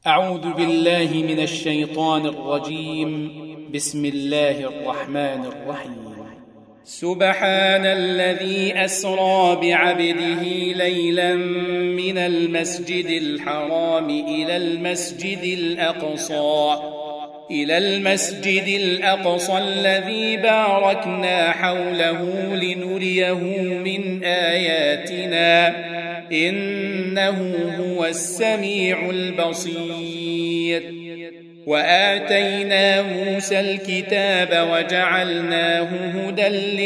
أعوذ بالله من الشيطان الرجيم. بسم الله الرحمن الرحيم. سبحان الذي أسرى بعبده ليلا من المسجد الحرام إلى المسجد الأقصى الذي باركنا حوله لنريه من آياتنا إنه هو السميع البصير. وآتينا موسى الكتاب وجعلناه هدى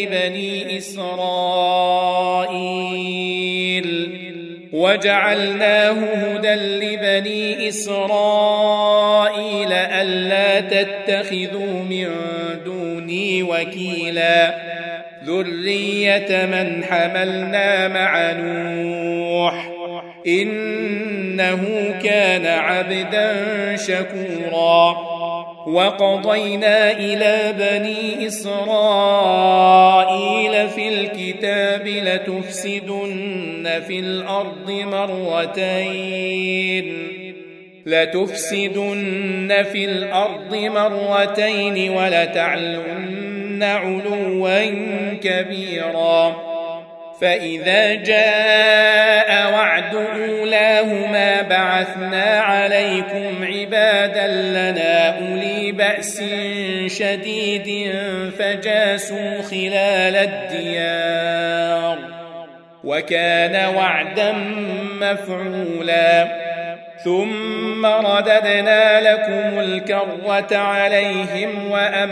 لبني إسرائيل ألا تتخذوا من دوني وكيلا ذرية من حملنا مع نوح إنه كان عبدا شكورا. وقضينا إلى بني إسرائيل في الكتاب لتفسدن في الأرض مرتين ولتعلن علوا كبيرا. فإذا جاء وعد أولاهما بعثنا عليكم عبادا لنا أولي بأس شديد فجاسوا خلال الديار وكان وعدا مفعولا. ثم رددنا لكم الكرة عليهم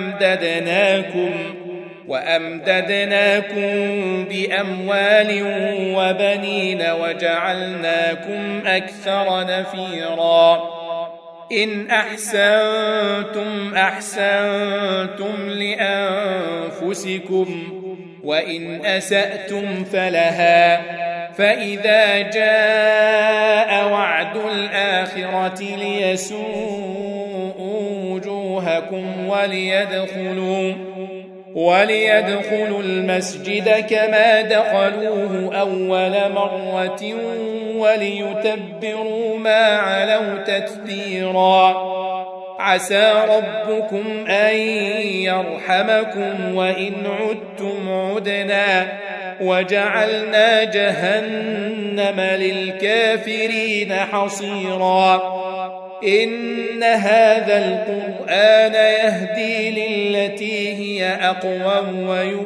وأمددناكم بأموال وبنين وجعلناكم أكثر نفيرا. إن أحسنتم أحسنتم لأنفسكم وإن أسأتم فلها. فإذا جاء وعد الآخرة ليسوءوا وجوهكم وليدخلوا المسجد كما دخلوه أول مرة وليتبروا ما علوا تتبيرا. عسى ربكم أن يرحمكم وإن عدتم عدنا وجعلنا جهنم للكافرين حصيرا. إن هذا القرآن يهدي للتي هي أقوم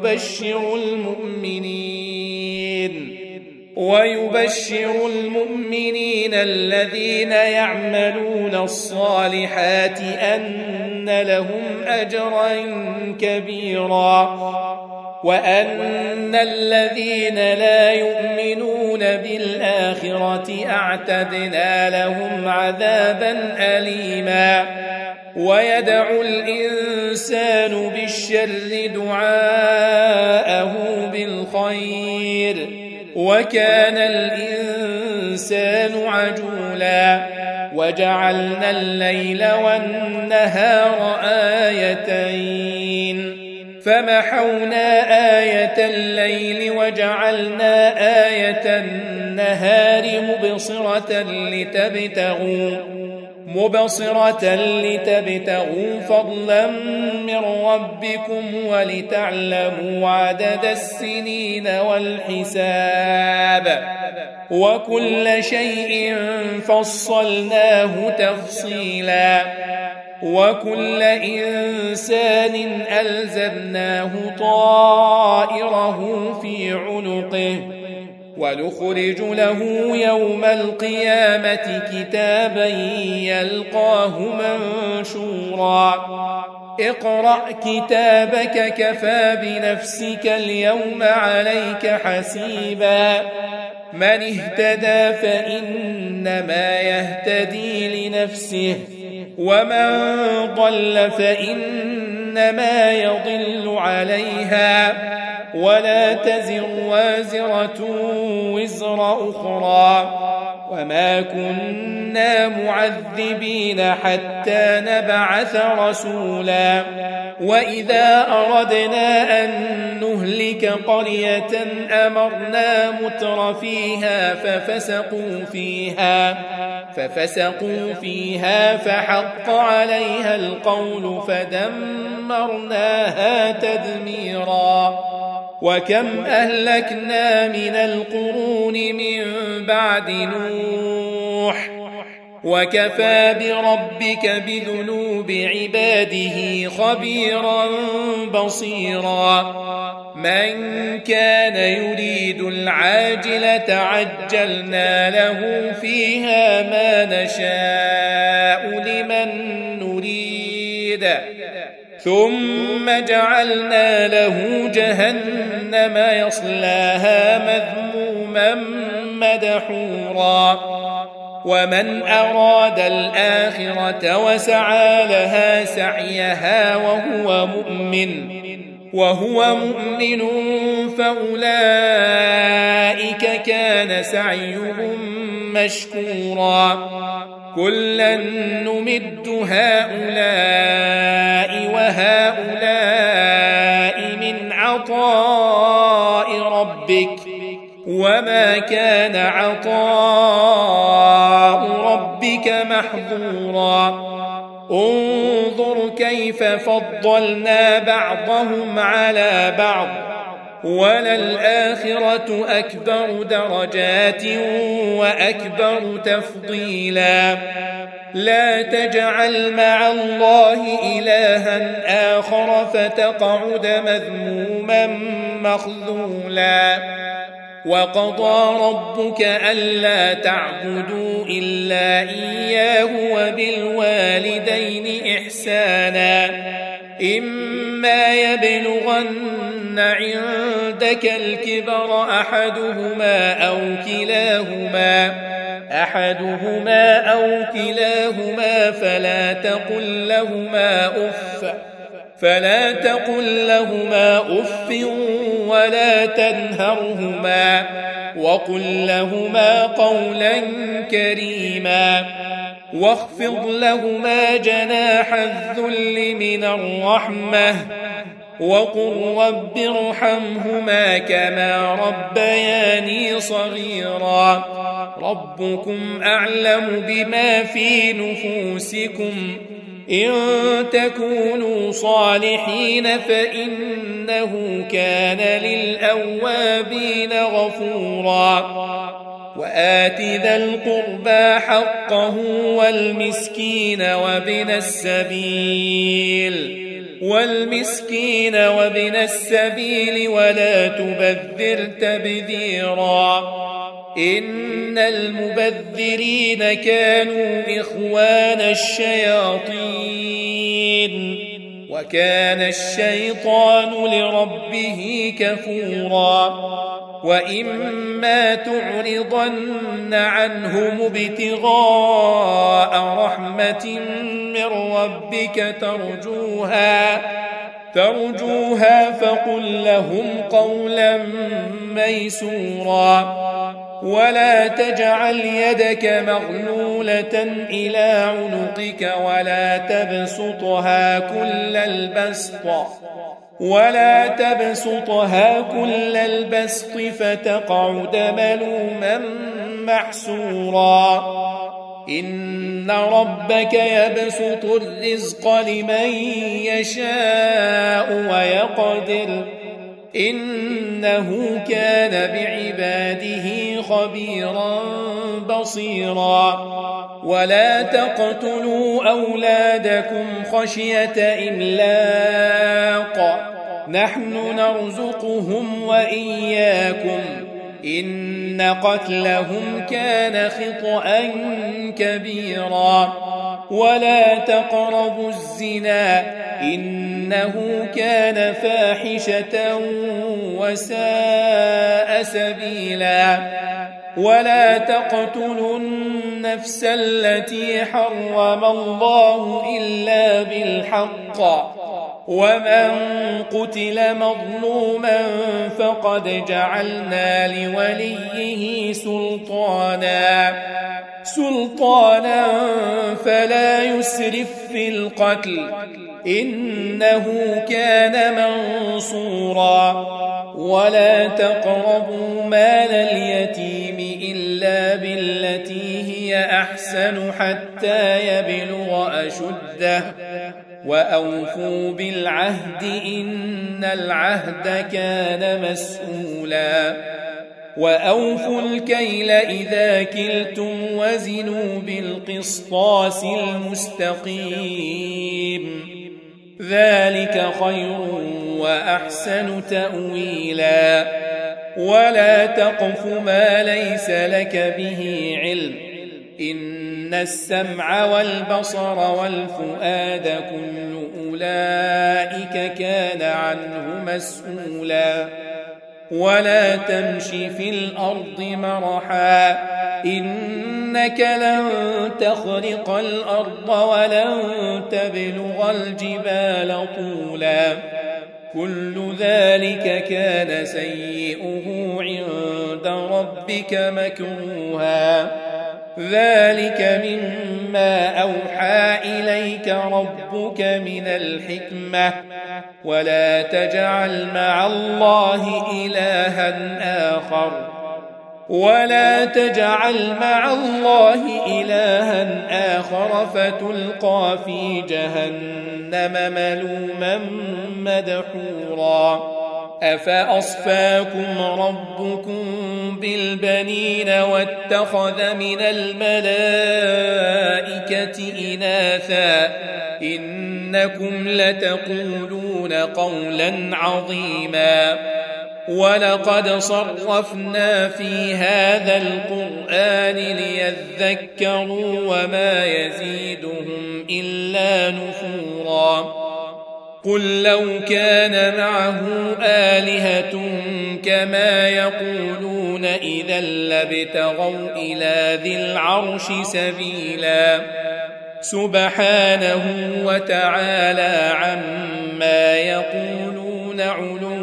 ويبشر المؤمنين الذين يعملون الصالحات أن لهم أجرا كبيرا. وأن الذين لا يؤمنون بالآخرة أعتدنا لهم عذابا أليما. ويدعو الإنسان بالشر دعاءه بالخير وكان الإنسان عجولا. وجعلنا الليل والنهار آيتين فمحونا آية الليل وجعلنا آية النهار مبصرة لتبتغوا فضلا من ربكم ولتعلموا عدد السنين والحساب وكل شيء فصلناه تفصيلا. وكل إنسان ألزمناه طائره في عنقه ونخرج له يوم القيامة كتابا يلقاه منشورا. اقرأ كتابك كفى بنفسك اليوم عليك حسيبا. من اهتدى فإنما يهتدي لنفسه ومن ضل فإنما يضل عليها ولا تزر وازرة وزر أخرى وما كنا معذبين حتى نبعث رسولا وإذا أردنا أن نهلك قرية أمرنا متر فيها ففسقوا فيها فحق عليها القول فدمرناها تدميرا وكم أهلكنا من القرون من بعد نوح وكفى بربك بذنوب عباده خبيرا بصيرا من كان يريد العاجلة عجلنا له فيها ما نشاء لمن نريد ثم جعلنا له جهنم يصلاها مذموما مدحورا ومن أراد الآخرة وسعى لها سعيها وهو مؤمن فأولئك كان سعيهم مشكورا كلا نمد هؤلاء وهؤلاء من عطاء ربك وما كان عطاء ربك محظورا انظر كيف فضلنا بعضهم على بعض وللآخرة أكبر درجات وأكبر تفضيلا لا تجعل مع الله إلها آخر فتقعد مذموما مخذولا وقضى ربك ألا تعبدوا إلا إياه وبالوالدين إحسانا إما يبلغن عندك الكبر أحدهما أو كلاهما فلا تقل لهما أف ولا تنهرهما وقل لهما قولا كريما واخفض لهما جناح الذل من الرحمة وقل رب ارحمهما كما ربياني صغيرا ربكم أعلم بما في نفوسكم إن تكونوا صالحين فإنه كان للأوابين غفورا وآت ذا القربى حقه والمسكين وابن السبيل ولا تبذر تبذيرا إن المبذرين كانوا إخوان الشياطين وكان الشيطان لربه كفورا وإما تعرضن عنهم ابتغاء رحمة من ربك ترجوها فقل لهم قولا ميسورا ولا تجعل يدك مغلولة إلى عنقك ولا تبسطها كل البسط فتقعد ملوما محسورا إن ربك يبسط الرزق لمن يشاء ويقدر إنه كان بعباده خبيرا بصيرا ولا تقتلوا أولادكم خشية إملاق نحن نرزقهم وإياكم إن قتلهم كان خطأ كبيرا ولا تقربوا الزنا إنه كان فاحشة وساء سبيلا ولا تقتلوا النفس التي حرم الله إلا بالحق ومن قتل مظلوما فقد جعلنا لوليه سلطانا فلا يسرف في القتل إنه كان منصورا ولا تقربوا مال اليتيم إلا بالتي هي أحسن حتى يبلغ أشده وأوفوا بالعهد إن العهد كان مسؤولا وأوفوا الكيل إذا كلتم وزنوا بالقسطاس المستقيم ذلك خير وأحسن تأويلا ولا تقف ما ليس لك به علم إن السمع والبصر والفؤاد كل أولئك كان عنه مسؤولا ولا تمش في الأرض مرحا إنك لن تخرق الأرض ولن تبلغ الجبال طولا كل ذلك كان سيئه عند ربك مكروها ذلك مما أوحى إليك ربك من الحكمة ولا تجعل مع الله إلها آخر فتلقى في جهنم ملوما مدحورا أفأصفاكم ربكم بالبنين واتخذ من الملائكة إناثا إنكم لتقولون قولا عظيما ولقد صرفنا في هذا القرآن ليذكروا وما يزيدهم إلا نفورا قل لو كان معه آلهة كما يقولون إذا لابتغوا إلى ذي العرش سبيلا سبحانه وتعالى عما يقولون علوا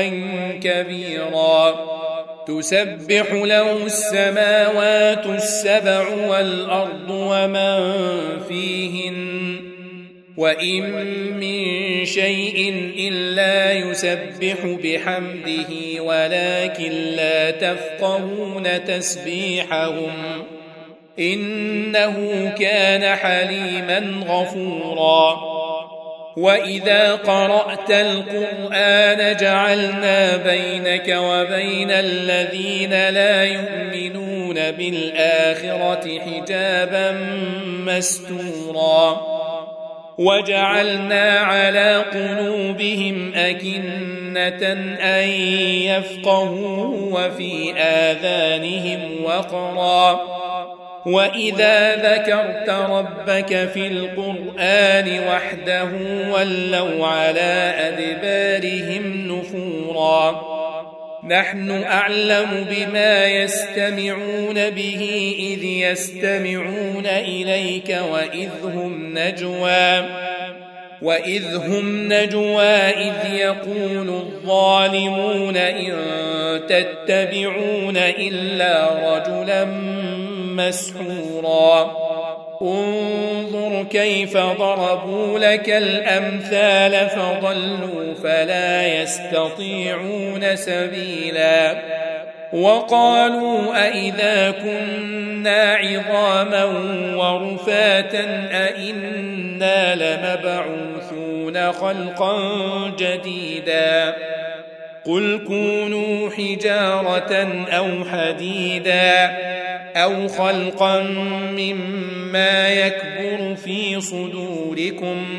كبيرا تسبح له السماوات السبع والأرض ومن فيهن وإن من شيء إلا يسبح بحمده ولكن لا تفقهون تسبيحهم إنه كان حليما غفورا وإذا قرأت القرآن جعلنا بينك وبين الذين لا يؤمنون بالآخرة حجابا مستورا وجعلنا على قلوبهم أكنة أن يفقهوا وفي آذانهم وقرا وإذا ذكرت ربك في القرآن وحده ولوا على أدبارهم نفورا نحن أعلم بما يستمعون به إذ يستمعون إليك وإذ هم نجوى إذ يقول الظالمون إن تتبعون إلا رجلا مسحورا انظر كيف ضربوا لك الأمثال فضلوا فلا يستطيعون سبيلا وقالوا أئذا كنا عظاما ورفاتا أئنا لمبعوثون خلقا جديدا قل كونوا حجارة أو حديدا أو خلقا مما يكبر في صدوركم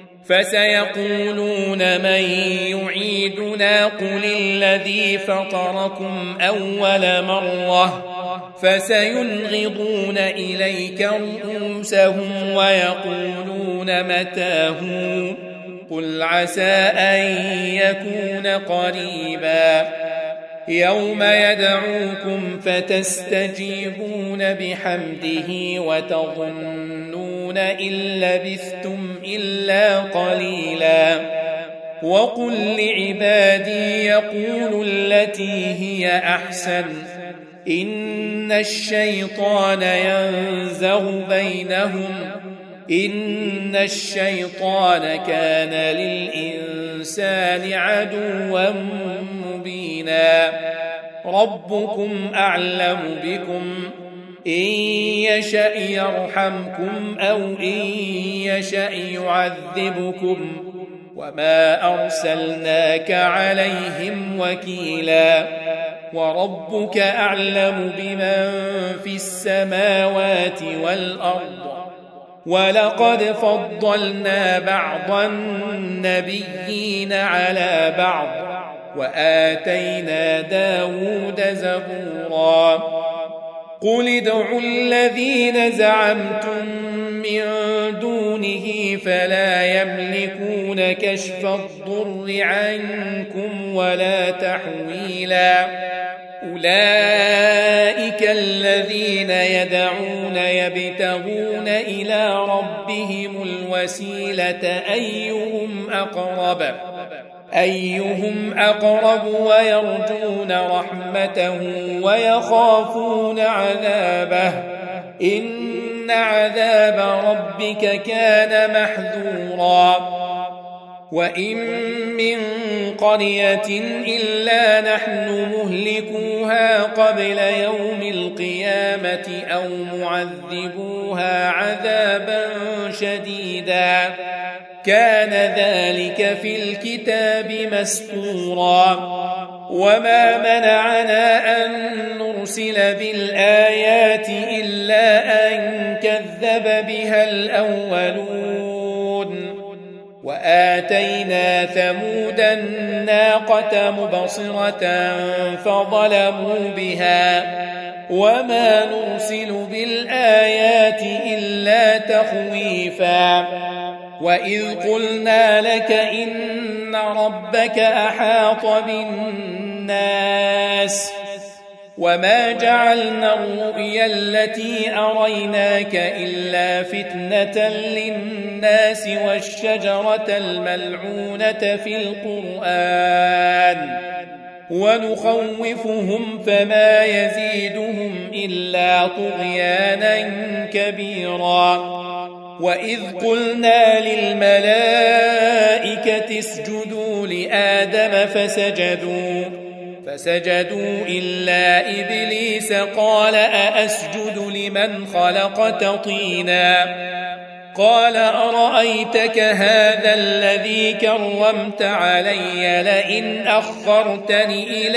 فسيقولون من يعيدنا قل الذي فطركم أول مرة فسينغضون إليك رؤوسهم ويقولون متاه قل عسى أن يكون قريبا يوم يدعوكم فتستجيبون بحمده وتظنون إن لبثتم إلا قليلا وقل لعبادي يقولوا التي هي أحسن إن الشيطان ينزغ بينهم إن الشيطان كان للإنسان عدوا مبينا ربكم أعلم بكم إن يشأ يرحمكم أو إن يشأ يعذبكم وما أرسلناك عليهم وكيلا وربك أعلم بمن في السماوات والأرض ولقد فضلنا بعض النبيين على بعض وآتينا داود زبورا قل ادعوا الذين زعمتم من دونه فلا يملكون كشف الضر عنكم ولا تحويلا أولئك الذين يدعون يبتغون إلى ربهم الوسيلة أيهم أقرب ويرجون رحمته ويخافون عذابه إن عذاب ربك كان محذورا وإن من قرية إلا نحن مهلكوها قبل يوم القيامة أو معذبوها عذابا شديدا كان ذلك في الكتاب مسطورا وما منعنا أن نرسل بالآيات إلا أن كذب بها الأولون وآتينا ثمود الناقة مبصرة فظلموا بها وما نرسل بالآيات إلا تخويفا وإذ قلنا لك إن ربك أحاط بالناس وما جعلنا الرؤيا التي أريناك إلا فتنة للناس والشجرة الملعونة في القرآن ونخوفهم فما يزيدهم إلا طغيانا كبيرا وإذ قلنا للملائكة اسجدوا لآدم فسجدوا إلا إبليس قال أأسجد لمن خلقت طينا قال أرأيتك هذا الذي كرمت علي لئن أخرتني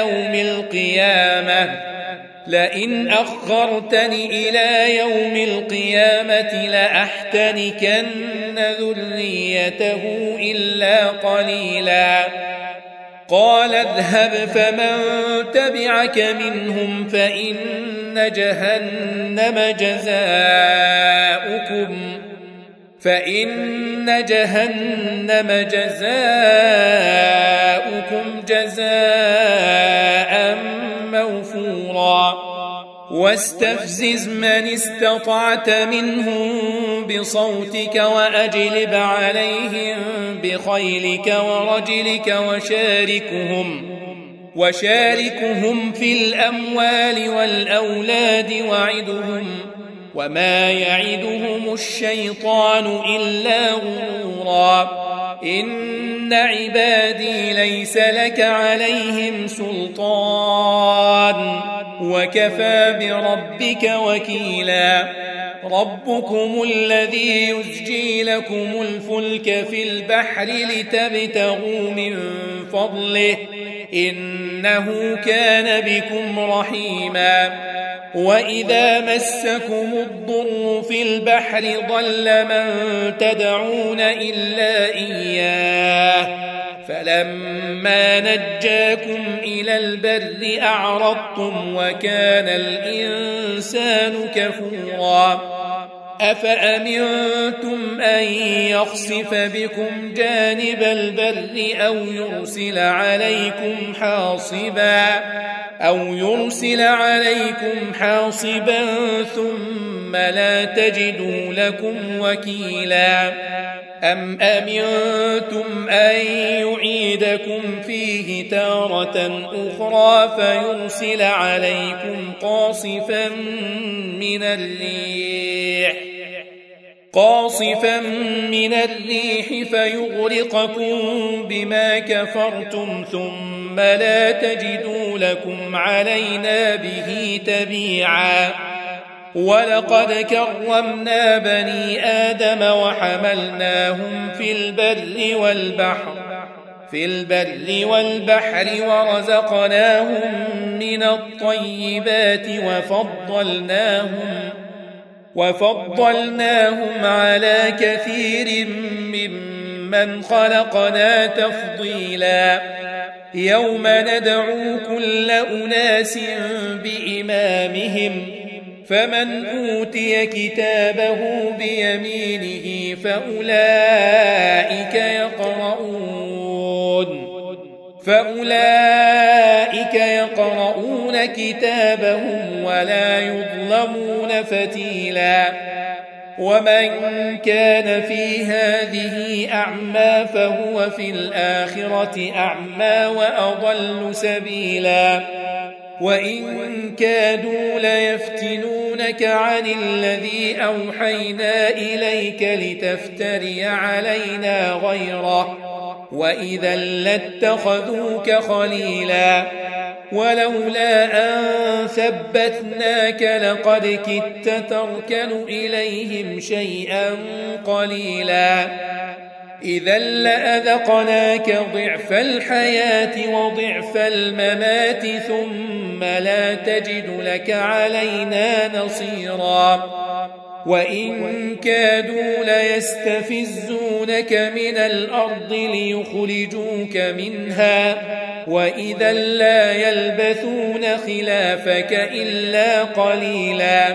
إلى يوم القيامة لأحتنكن ذريته إلا قليلا قال اذهب فمن تبعك منهم فإن جهنم جزاؤكم جزاء موفورا واستفزز من استطعت منهم بصوتك وأجلب عليهم بخيلك ورجلك وشاركهم في الأموال والأولاد وعدهم وما يعدهم الشيطان إلا غرورا إن عبادي ليس لك عليهم سلطان وكفى بربك وكيلا ربكم الذي يزجي لكم الفلك في البحر لتبتغوا من فضله إنه كان بكم رحيما وإذا مسكم الضر في البحر ضل من تدعون إلا إياه فلما نجاكم إلى البر أعرضتم وكان الإنسان كفورا أفأمنتم أن يخسف بكم جانب البر أو يرسل عليكم حاصبا ثم لا تجدوا لكم وكيلا أم أمنتم أن يعيدكم فيه تارة أخرى فيرسل عليكم قاصفا من الريح فيغرقكم بما كفرتم ثم لا تجدوا لكم علينا به تبيعا ولقد كرمنا بني آدم وحملناهم في البر والبحر ورزقناهم من الطيبات وفضلناهم على كثير ممن خلقنا تفضيلا يوم ندعو كل أناس بإمامهم فمن أوتي كتابه بيمينه فأولئك يقرؤون كتابهم ولا يظلمون فتيلا ومن كان في هذه أعمى فهو في الآخرة أعمى وأضل سبيلا وإن كادوا ليفتنونك عن الذي أوحينا إليك لتفتري علينا غيره وإذا لاتخذوك خليلا ولولا أن ثبتناك لقد كدت تركن إليهم شيئا قليلا إذا لأذقناك ضعف الحياة وضعف الممات ثم لا تجد لك علينا نصيرا وإن كادوا ليستفزونك من الأرض ليخرجوك منها وإذا لا يلبثون خلافك إلا قليلا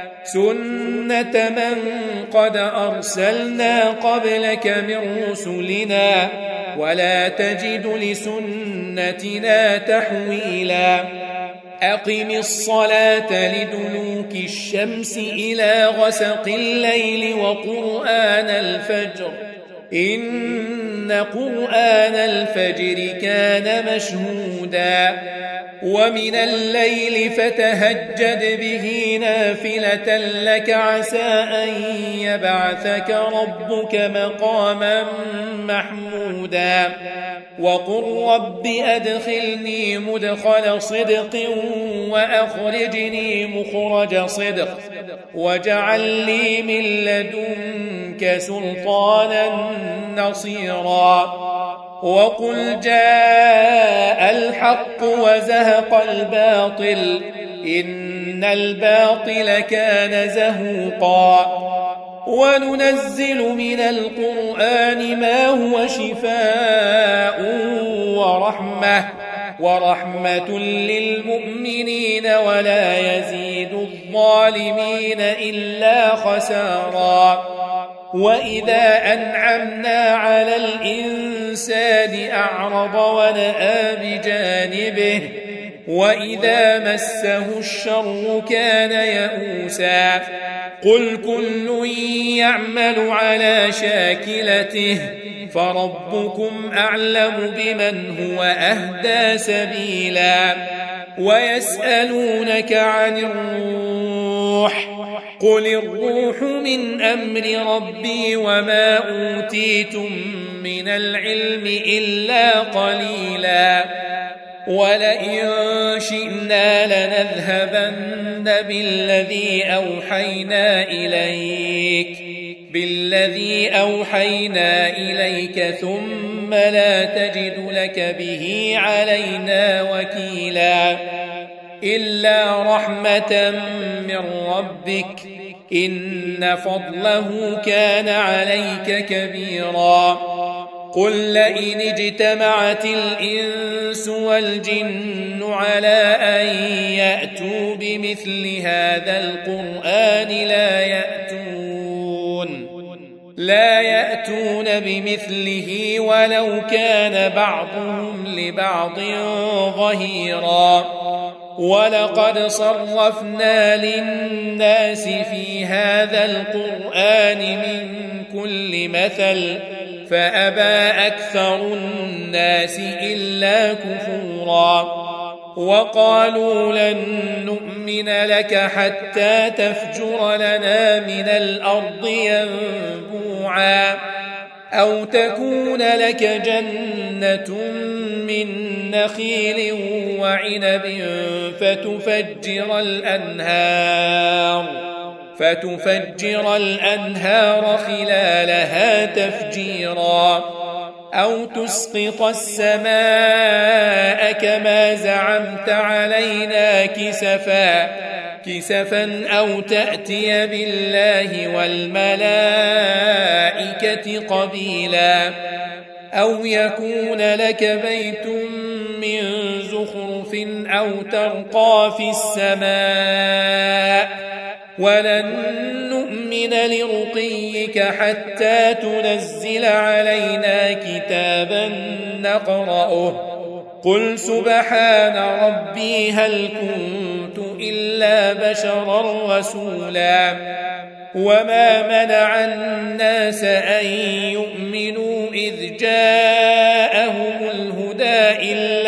سنة من قد أرسلنا قبلك من رسلنا ولا تجد لسنتنا تحويلا أقم الصلاة لدلوك الشمس إلى غسق الليل وقرآن الفجر إن قرآن الفجر كان مشهودا ومن الليل فتهجد به نافلة لك عسى أن يبعثك ربك مقاما محمودا وقل رب أدخلني مدخل صدق وأخرجني مخرج صدق واجعل لي من لدنك سلطانا نصيرا وقل جاء الحق وزهق الباطل إن الباطل كان زهوقا وننزل من القرآن ما هو شفاء ورحمة للمؤمنين ولا يزيد الظالمين إلا خسارا وإذا أنعمنا على الإنسان أعرض ونأى بجانبه وإذا مسه الشر كان يئوسا قل كل يعمل على شاكلته فربكم أعلم بمن هو أهدى سبيلا ويسألونك عن الروح قل الروح من أمر ربي وما أوتيتم من العلم إلا قليلا ولئن شئنا لنذهبن بالذي أوحينا إليك ثم لا تجد لك به علينا وكيلا إلا رحمة من ربك إن فضله كان عليك كبيرا قل لئن اجتمعت الإنس والجن على أن يأتوا بمثل هذا القرآن لا يأتون بمثله ولو كان بعضهم لبعض ظهيرا ولقد صرفنا للناس في هذا القرآن من كل مثل فأبى أكثر الناس إلا كفورا وقالوا لن نؤمن لك حتى تفجر لنا من الأرض ينبوعا أو تكون لك جنة من نخيل وعنب فتفجر الأنهار خلالها تفجيرا أو تسقط السماء كما زعمت علينا كسفا أو تأتي بالله والملائكة قبيلا أو يكون لك بيت من زخرف أو ترقى في السماء ولن نؤمن لرقيك حتى تنزل علينا كتابا نقرأه قل سبحان ربي هل كنت إلا بشرا رسولا وما منع الناس أن يؤمنوا إذ جاءهم الهدى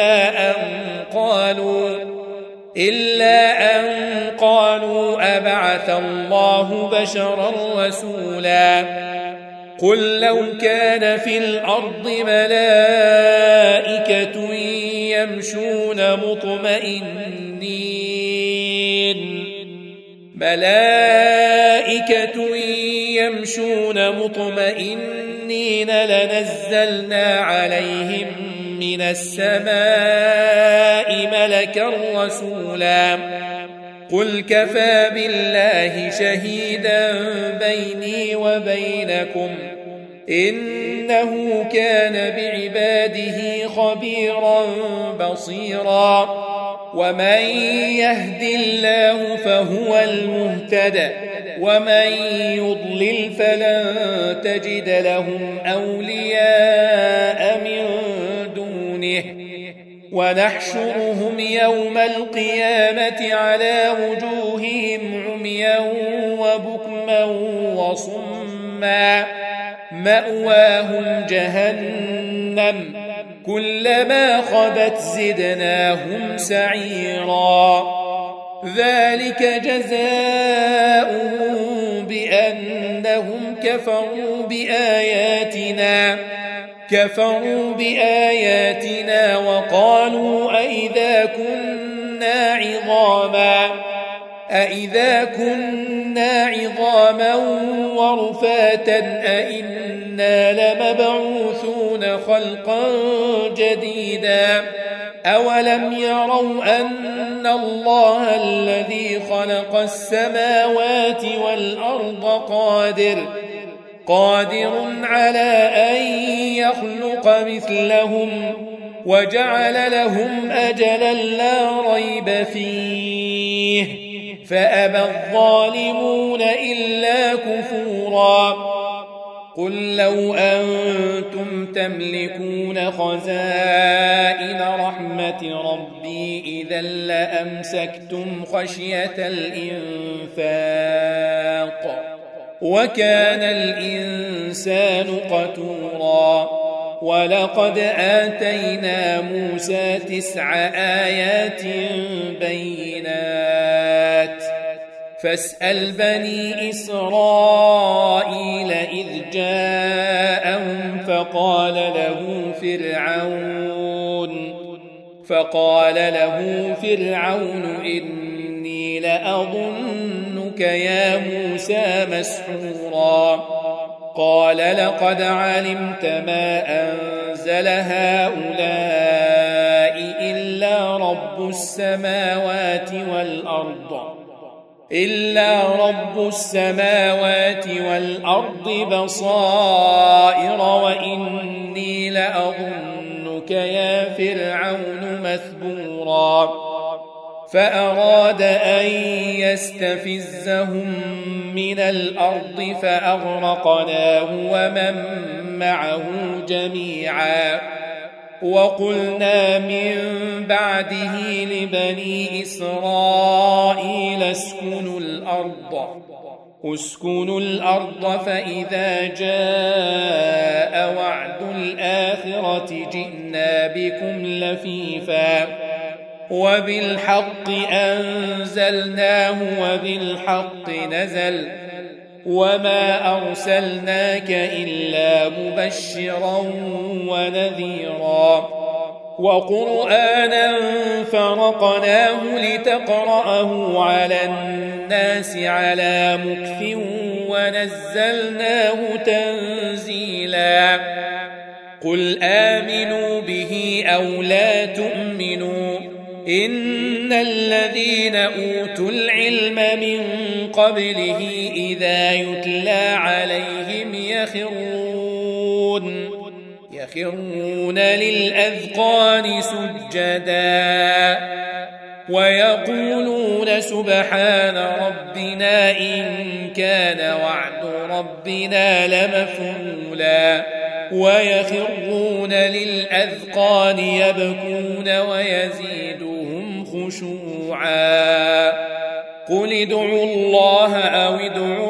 إلا أن قالوا أبعث الله بشرا رسولا قل لو كان في الأرض ملائكة يمشون مطمئنين لنزلنا عليهم من السماء ملكا رسولا قل كفى بالله شهيدا بيني وبينكم إنه كان بعباده خبيرا بصيرا ومن يهد الله فهو المهتد ومن يضلل فلن تجد لهم أولياء من دونه ونحشرهم يوم القيامة على وجوههم عميا وبكما وصما مأواهم جهنم كلما خبت زدناهم سعيرا ذلك جزاؤهم بأنهم كفروا بآياتنا وقالوا أئذا كنا عظاما ورفاتا أئنا لمبعوثون خلقا جديدا أولم يروا أن الله الذي خلق السماوات والأرض قادر على أن يخلق مثلهم وجعل لهم أجلا لا ريب فيه فأبى الظالمون إلا كفورا قل لو أنتم تملكون خزائن رحمة ربي إذا لأمسكتم خشية الإنفاق وكان الإنسان قتورا ولقد آتينا موسى 9 آيات بينات فاسأل بني إسرائيل إذ جاءهم فقال له فرعون إني لأظنك يا موسى مسحورا قال لقد علمت ما أنزل هؤلاء إلا رب السماوات والأرض بصائر وإني لأظنك يا فرعون مثبورا فأراد أن يستفزهم من الأرض فأغرقناه ومن معه جميعا وقلنا من بعده لبني إسرائيل اسكنوا الأرض فإذا جاء وعد الآخرة جئنا بكم لفيفا وبالحق أنزلناه وبالحق نزل وما أرسلناك إلا مبشرا ونذيرا وقرآنا فرقناه لتقرأه على الناس على مكث ونزلناه تنزيلا قل آمنوا به أو لا تؤمنوا إن الذين أوتوا العلم من قبله إذا يتلى عليهم يخرون للأذقان سجدا ويقولون سبحان ربنا إن كان وعد ربنا لمفعولا ويخرون للأذقان يبكون ويزيدهم خشوعا قل ادعوا الله أو ادعوا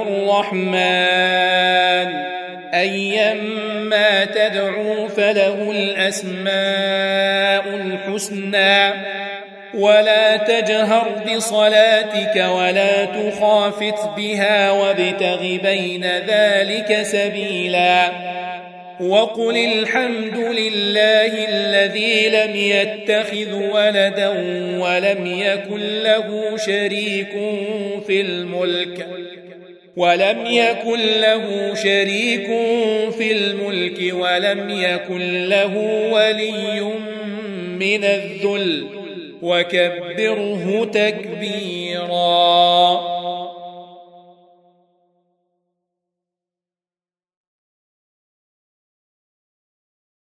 الرحمن أيما تدعوا فله الأسماء الحسنى ولا تجهر بصلاتك ولا تخافت بها وابتغ بين ذلك سبيلا وقل الحمد لله الذي لم يتخذ ولدا ولم يكن له شريك في الملك ولم يكن له ولي من الذل وكبره تكبيرا.